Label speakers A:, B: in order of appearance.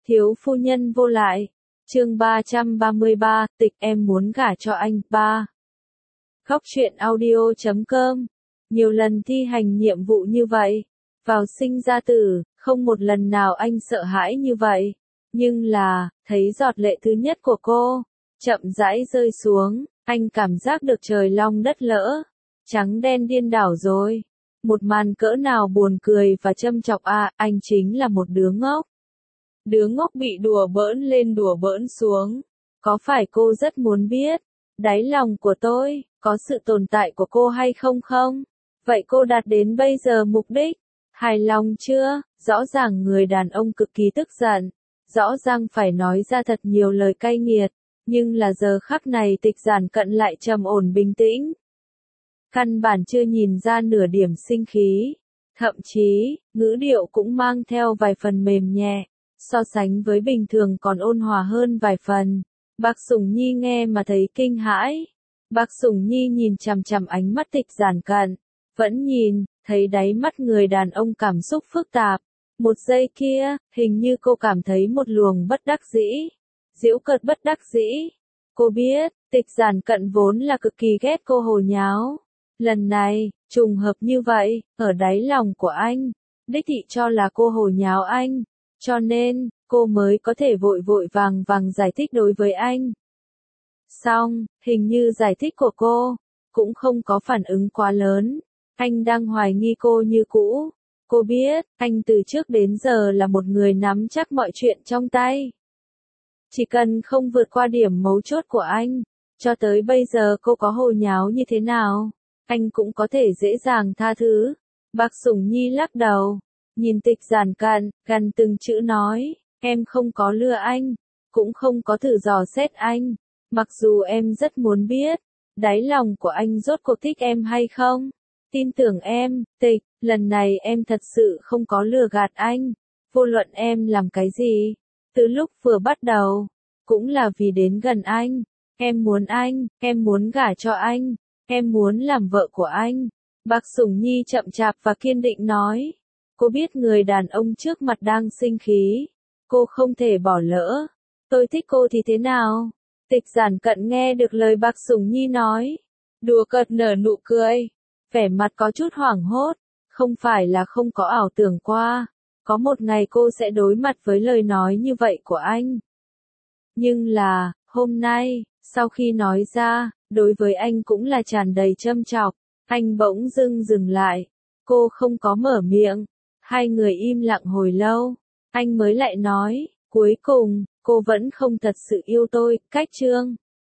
A: Thiếu phu nhân vô lại. Chương 333, tịch em muốn gả cho anh. 3. Khóc chuyện audio.com. Nhiều lần thi hành nhiệm vụ như vậy, vào sinh ra tử, không một lần nào anh sợ hãi như vậy. Nhưng là, thấy giọt lệ thứ nhất của cô, chậm rãi rơi xuống, anh cảm giác được trời long đất lỡ, trắng đen điên đảo rồi. Một màn cỡ nào buồn cười và châm chọc à, anh chính là một đứa ngốc. Đứa ngốc bị đùa bỡn lên đùa bỡn xuống. Có phải cô rất muốn biết, đáy lòng của tôi, có sự tồn tại của cô hay không không? Vậy cô đạt đến bây giờ mục đích, hài lòng chưa? Rõ ràng người đàn ông cực kỳ tức giận, rõ ràng phải nói ra thật nhiều lời cay nghiệt, nhưng là giờ khắc này Tịch Giản Cận lại trầm ổn bình tĩnh. Căn bản chưa nhìn ra nửa điểm sinh khí, thậm chí, ngữ điệu cũng mang theo vài phần mềm nhẹ, so sánh với bình thường còn ôn hòa hơn vài phần. Bác Sủng Nhi nghe mà thấy kinh hãi. Bác Sủng Nhi nhìn chằm chằm ánh mắt Tịch Giản Cận, vẫn nhìn, thấy đáy mắt người đàn ông cảm xúc phức tạp. Một giây kia, hình như cô cảm thấy một luồng bất đắc dĩ, giễu cợt bất đắc dĩ. Cô biết, Tịch Giản Cận vốn là cực kỳ ghét cô hồ nháo. Lần này, trùng hợp như vậy, ở đáy lòng của anh, đích thị cho là cô hồ nháo anh, cho nên, cô mới có thể vội vội vàng vàng giải thích đối với anh. Xong, hình như giải thích của cô, cũng không có phản ứng quá lớn. Anh đang hoài nghi cô như cũ. Cô biết, anh từ trước đến giờ là một người nắm chắc mọi chuyện trong tay. Chỉ cần không vượt qua điểm mấu chốt của anh, cho tới bây giờ cô có hồ nháo như thế nào, anh cũng có thể dễ dàng tha thứ. Bác Sủng Nhi lắc đầu, nhìn Tịch Giản Cận, gần từng chữ nói, em không có lừa anh, cũng không có thử dò xét anh. Mặc dù em rất muốn biết, đáy lòng của anh rốt cuộc thích em hay không. Tin tưởng em, Tịch, lần này em thật sự không có lừa gạt anh. Vô luận em làm cái gì, từ lúc vừa bắt đầu, cũng là vì đến gần anh. Em muốn gả cho anh, em muốn làm vợ của anh. Bác Sủng Nhi chậm chạp và kiên định nói. Cô biết người đàn ông trước mặt đang sinh khí. Cô không thể bỏ lỡ. Tôi thích cô thì thế nào? Tịch Giản Cận nghe được lời bác Sủng Nhi nói. Đùa cợt nở nụ cười. Vẻ mặt có chút hoảng hốt. Không phải là không có ảo tưởng qua. Có một ngày cô sẽ đối mặt với lời nói như vậy của anh. Nhưng là, hôm nay, sau khi nói ra, đối với anh cũng là tràn đầy châm chọc. Anh bỗng dưng dừng lại. Cô không có mở miệng. Hai người im lặng hồi lâu. Anh mới lại nói, cuối cùng, cô vẫn không thật sự yêu tôi. Cách chương